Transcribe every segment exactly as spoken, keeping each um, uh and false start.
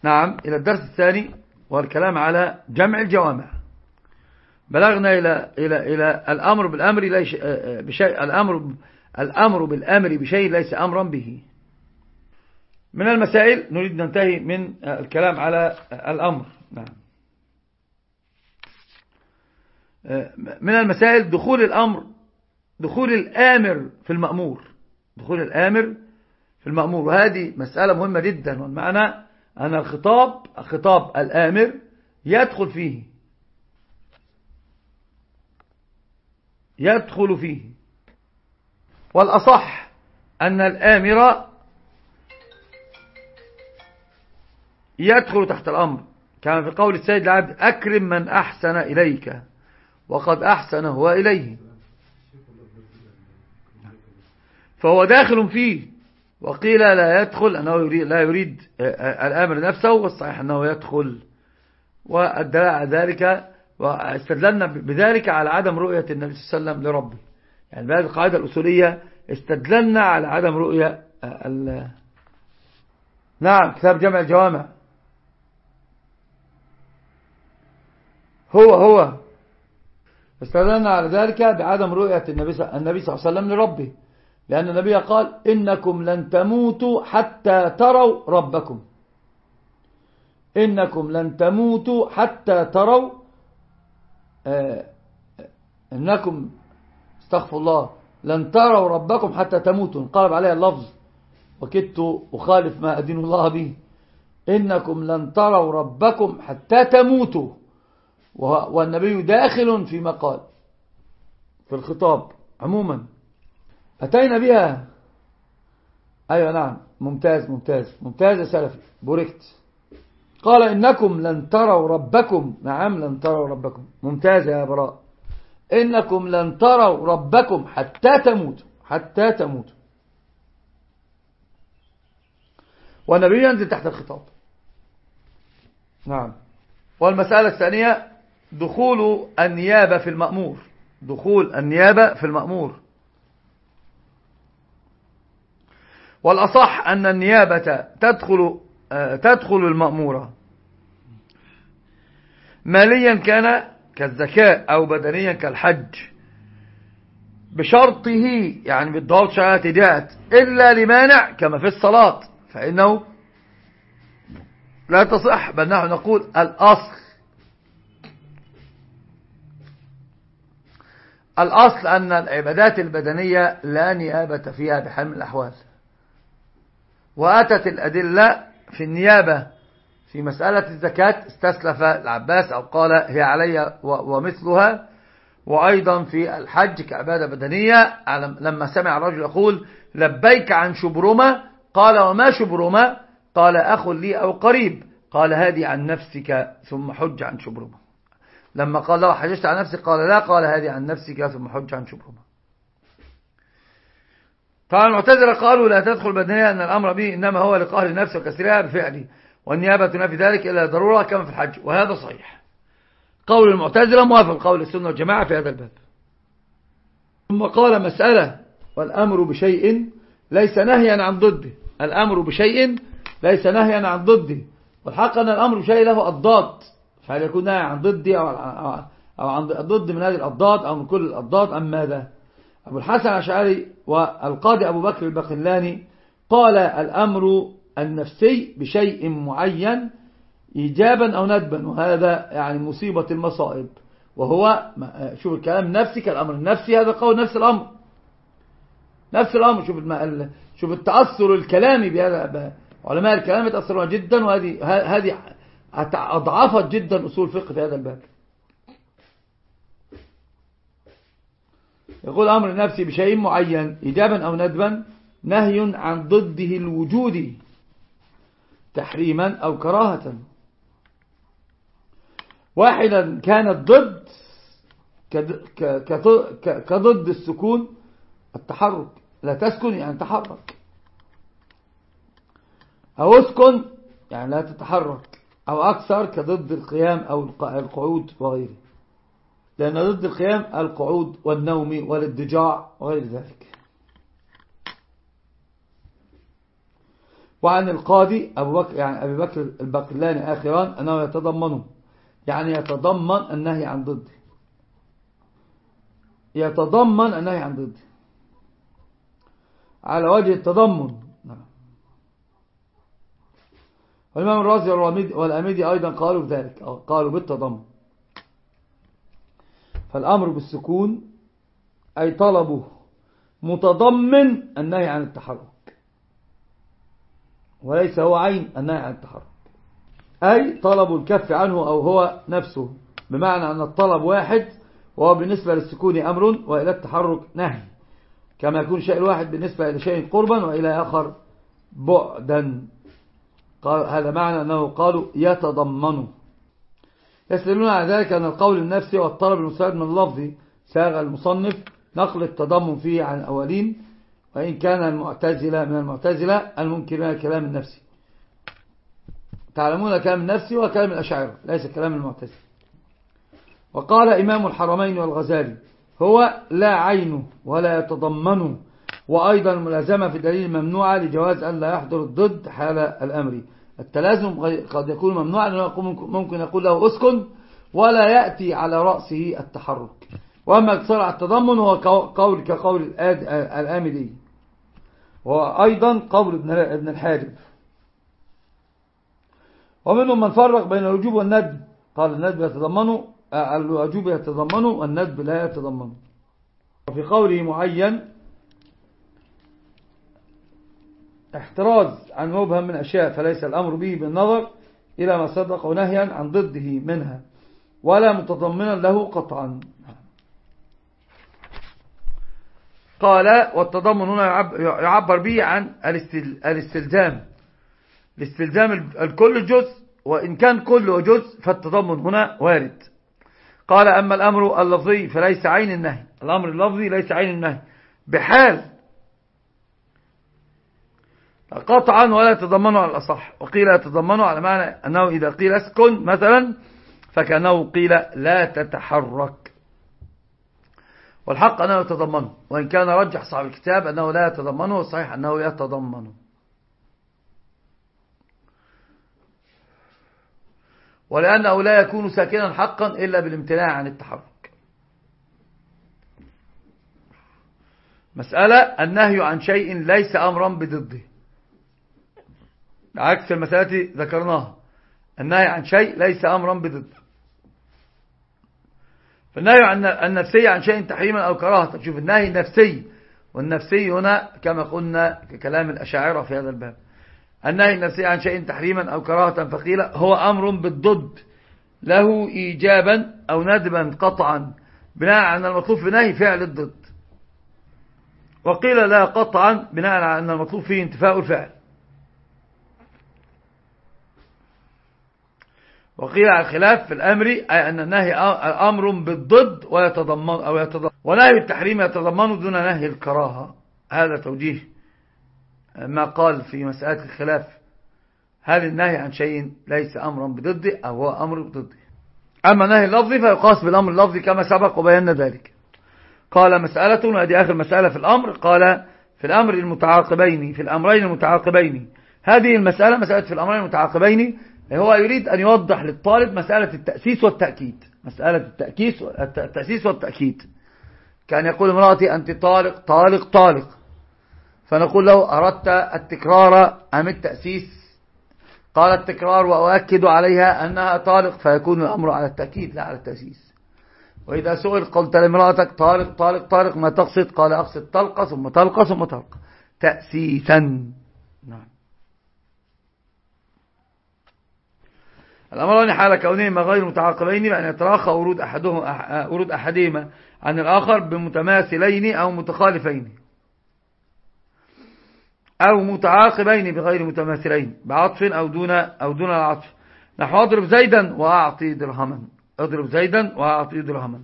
نعم إلى الدرس الثاني والكلام على جمع الجوامع. بلغنا إلى إلى إلى الأمر بالأمر ليس بشيء الأمر الأمر بالأمر بشيء ليس أمرا به. من المسائل نريد ننتهي من الكلام على الأمر. نعم. من المسائل دخول الأمر دخول الآمر في المأمور دخول الآمر في المأمور، وهذه مسألة مهمة جدا، والمعنى أن الخطاب خطاب الآمر يدخل فيه يدخل فيه والأصح أن الآمر يدخل تحت الأمر، كما في قول السيد العبد: أكرم من أحسن إليك وقد أحسن هو إليه، فهو داخل فيه. وقيل لا يدخل أنه يريد لا يريد الآمر نفسه، والصحيح أنه يدخل. والدلاء على ذلك واستدللنا بذلك على عدم رؤية النبي صلى الله عليه وسلم لربه، يعني بهذه القاعدة الأصولية استدللنا على عدم رؤية ال... نعم كتاب جمع الجوامع هو هو استدللنا على ذلك بعدم رؤية النبي النبي صلى الله عليه وسلم لربه، لأن النبي قال: إنكم لن تموتوا حتى تروا ربكم إنكم لن تموتوا حتى تروا آه إنكم استغفر الله لن تروا ربكم حتى تموتوا، انقلب عليها اللفظ وكدت أخالف ما أدين الله به. إنكم لن تروا ربكم حتى تموتوا، والنبي داخل فيما قال في الخطاب عموما. أتينا بها. أيوة نعم ممتاز ممتاز ممتاز يا سلفي بوركت. قال: إنكم لن تروا ربكم. نعم لن تروا ربكم. ممتاز يا براء. إنكم لن تروا ربكم حتى تموتوا حتى تموتوا والنبي ينزل تحت الخطاب. نعم. والمسألة الثانية دخول النيابة في المأمور دخول النيابة في المأمور والأصح أن النيابة تدخل تدخل المأمورة ماليا كان كالزكاة أو بدنيا كالحج، بشرطه يعني بالضبط شهادة ديات، إلا لمانع كما في الصلاة فإنه لا تصح، بل نحن نقول الأصل الأصل أن العبادات البدنية لا نيابة فيها بحال من الأحوال. وأتت الأدلة في النيابة في مسألة الزكاة، استسلف العباس أو قال هي علي ومثلها، وأيضا في الحج كعبادة بدنية لما سمع الرجل يقول: لبيك عن شبرمة، قال: وما شبرمة؟ قال: أخ لي أو قريب. قال: هذه عن نفسك ثم حج عن شبرمة. لما قال له: حججت عن نفسك؟ قال: لا. قال: هذه عن نفسك ثم حج عن شبرمة. طبعا المعتزلة قالوا لا تدخل بدنيا أن الأمر به إنما هو لقهر النفس وكسرها بفعله، والنيابة تنافي ذلك إلا ضرورة كما في الحج، وهذا صحيح. قول المعتزلة موافق قول السنة والجماعة في هذا الباب. ثم قال: مسألة والأمر بشيء ليس نهيا عن ضده الأمر بشيء ليس نهيا عن ضده والحق أن الأمر بشيء له أضداد، فهل يكون نهي عن ضده أو أو عن ضد من هذه الأضداد أو من كل الأضداد أم ماذا؟ أبو الحسن الأشعري والقاضي أبو بكر الباقلاني قال: الأمر النفسي بشيء معين إيجابا أو ندبا، وهذا يعني مصيبة المصائب، وهو شوف الكلام نفسي كالأمر النفسي، هذا قول نفس الأمر نفس الأمر. شوف شوف التأثر الكلامي بهذا، علماء الكلام يتأثرون جدا، وهذه هذه أضعفت جدا أصول الفقه في هذا الباب. يقول: أمر النفسي بشيء معين إيجابا أو ندبا نهي عن ضده الوجود تحريما أو كراهة. واحدا كانت ضد كضد السكون التحرك، لا تسكن يعني تحرك، أو اسكن يعني لا تتحرك، أو أكثر كضد القيام أو القعود وغيره، لأن ضد القيام القعود والنوم والاضطجاع وغير ذلك. وعن القاضي أبو بكر يعني أبي بكر الباقلاني آخرا أنه يتضمنه، يعني يتضمن النهي عن ضده، يتضمن النهي عن ضده على وجه التضمن. والإمام الرازي والأميدي أيضا قالوا بذلك، قالوا بالتضمن. فالأمر بالسكون أي طلبه متضمن النهي عن التحرك، وليس هو عين النهي عن التحرك، أي طلب الكف عنه أو هو نفسه، بمعنى أن الطلب واحد وهو بالنسبة للسكون أمر وإلى التحرك نهي، كما يكون شيء الواحد بالنسبة إلى شيء قربا وإلى آخر بعدا. هذا معنى أنه قالوا يتضمنوا. يستدلون على ذلك أن القول النفسي والطلب المستفاد من اللفظ ساغ المصنف نقل التضمن فيه عن الأولين، وإن كان المعتزلة من المعتزلة المنكرين الكلام النفسي. تعلمون كلام النفسي وكلام الأشاعرة ليس كلام المعتزلة. وقال إمام الحرمين والغزالي هو لا عينه ولا يتضمنه، وأيضا الملازمة في دليل ممنوعة لجواز أن لا يحضر الضد حال الأمر. التلازم قد يكون ممنوعا، ممكن يقول له أسكن ولا يأتي على رأسه التحرك. وأما اقتصار على التضمن هو قول كقول الآمدي، وأيضا قول ابن الحاجب. ومنهم من فرق بين الوجوب والندب، قال الندب يتضمنه، الوجوب يتضمنه والندب لا يتضمنه. وفي قوله معين احتراز عن مبهم من أشياء فليس الأمر به بالنظر إلى ما صدق نهيا عن ضده منها ولا متضمنا له قطعا. قال والتضمن هنا يعبر به عن الاستلزام، الاستلزام الكل جزء، وإن كان كل جزء فالتضمن هنا وارد. قال أما الأمر اللفظي فليس عين النهي، الأمر اللفظي ليس عين النهي بحال قطعا ولا يتضمنه على الأصح. وقيل يتضمنه على معنى أنه إذا قيل اسكن مثلا فكأنه قيل لا تتحرك، والحق أنه يتضمنه، وإن كان رجح صاحب الكتاب أنه لا يتضمنه، والصحيح أنه يتضمنه. ولأنه لا يكون ساكنا حقا إلا بالامتناع عن التحرك. مسألة النهي عن شيء ليس أمرا بضده، عكس المسألة التي ذكرناها، النهي عن شيء ليس أمرا بضده. فالنهي عن النفسي عن شيء تحريما أو كراهة، تشوف النهي النفسي، والنفسي هنا كما قلنا ككلام الأشاعرة في هذا الباب، النهي النفسي عن شيء تحريما أو كراهة فقيل هو أمر بالضد له إيجابا أو ندبا قطعا بناء على المطلوب في نهي فعل الضد. وقيل لا قطعا بناء على أن المطلوب فيه انتفاء الفعل. وقيل على الخلاف في الأمر أي أن النهي أمر بالضد ويتضمن أو يتضمن، ونهي التحريم يتضمن دون نهي الكراهة. هذا توجيه ما قال في مسألة الخلاف، هل النهي عن شيء ليس أمرا بضده أو هو أمر بضده. أما نهي اللفظي فيقاس بالأمر اللفظي كما سبق وبينا ذلك. قال مسألة، وهذه آخر مسألة في الأمر، قال في الأمر المتعاقبين في الأمرين المتعاقبين. هذه المسألة مسألة في الأمرين المتعاقبين، هو يريد أن يوضح للطالب مسألة التأسيس والتأكيد، مسألة التأكيس التأسيس والتأكيد. كان يقول امرأتي أنت طالق طالق طالق، فنقول له أردت التكرار أم التأسيس؟ قال التكرار وأؤكد عليها أنها طالق، فيكون الأمر على التأكيد لا على التأسيس. وإذا سئل قلت لامرأتك طالق طالق طالق ما تقصد؟ قال أقصد طلقة ثم طلقة ثم طلقة تأسيسا. نعم. الأمران حال كونهما غير متعاقبين بأن يتراخى ورود أحدهما ورود أحدهما عن الآخر بمتماثلين أو متخالفين، أو متعاقبين بغير متماثلين بعطف أو دون أو دون العطف. نحو اضرب زيدا وأعطي درهما، اضرب زيدا وأعطي درهما.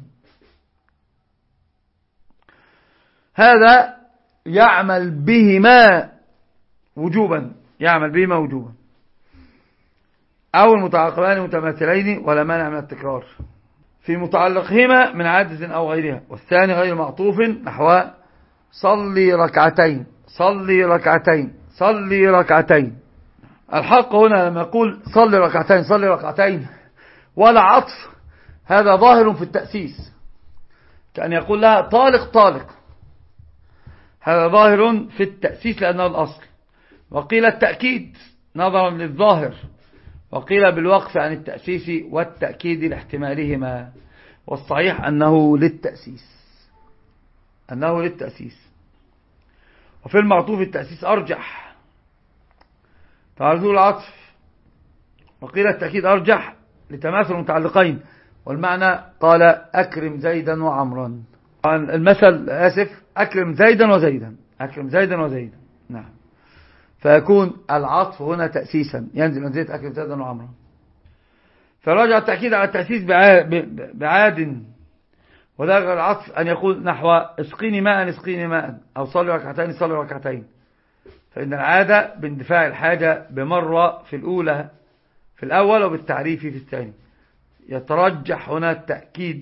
هذا يعمل بهما وجوبا، يعمل بهما وجوبا، أو المتعاقبان متماثلين ولا مانع من التكرار في متعلقهما من عادة أو غيرها. والثاني غير معطوف نحو صلي ركعتين صلي ركعتين صلي ركعتين الحق هنا لما يقول صلي ركعتين صلي ركعتين ولا عطف، هذا ظاهر في التأسيس، كأن يقول لها طالق طالق، هذا ظاهر في التأسيس لأنه الأصل. وقيل التأكيد نظرا للظاهر، وقيل بالوقف عن التأسيس والتأكيد لاحتمالهما، والصحيح أنه للتأسيس أنه للتأسيس وفي المعطوف التأسيس أرجح تعرضوا العطف، وقيل التأكيد أرجح لتماثل المتعلقين، والمعنى قال أكرم زيدا وعمرا، المثل آسف أكرم زيدا وزيدا أكرم زيدا وزيدا نعم، فيكون العطف هنا تأسيسا ينزل منزلة أكرم زيدا وعمرا. فراجع التأكيد على التأسيس بعاد، وذلك العطف أن يقول نحو اسقيني ماء اسقيني ماء، أو صلي ركعتين صلي ركعتين، فإن العادة باندفاع الحاجة بمرة في الأولى في الأول وبالتعريف في الثاني، يترجح هنا التأكيد،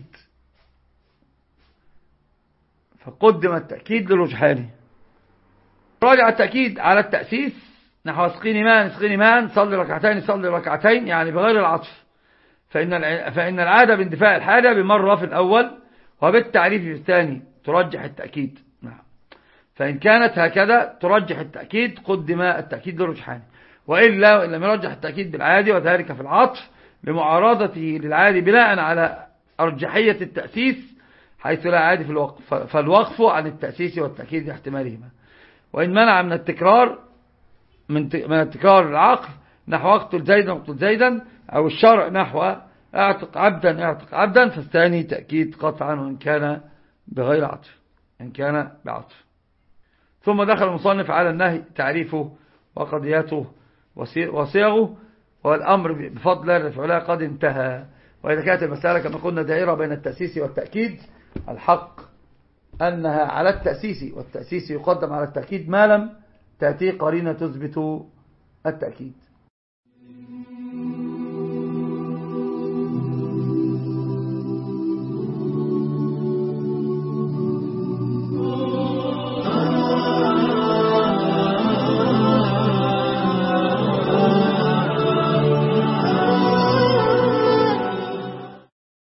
فقدم التأكيد لرجحانه. راجع التأكيد على التأسيس نحو اسقيني ماء اسقيني ماء صلي ركعتين صلي ركعتين، يعني بغير العطف، فإن فإن العادة باندفاع الحاجة بمرة في الأول وبالتعريف في الثاني ترجح التأكيد. نعم. فإن كانت هكذا ترجح التأكيد، قدم التأكيد لرجحانه، وإلا إن لم يرجح التأكيد بالعادي، وذلك في العطف لمعارضته للعادي بناء على أرجحية التأسيس حيث لا عادي في الوقف، فالوقف عن التأسيس والتأكيد لاحتمالهما. وإن منع من التكرار من التكرار العقل نحو اقتل زيدا اقتل زيدا، أو الشرع نحو اعتق عبدا اعتق عبدا، فالثاني تأكيد قطعا وإن كان بغير عطف إن كان بعطف. ثم دخل المصنف على النهي تعريفه وقضياته وصيغه، والأمر بفضل الرفع قد انتهى. وإذا كانت المسألة كما قلنا دائرة بين التأسيس والتأكيد، الحق أنها على التأسيس، والتأسيس يقدم على التأكيد ما لم تأتي قرينة تثبت التأكيد.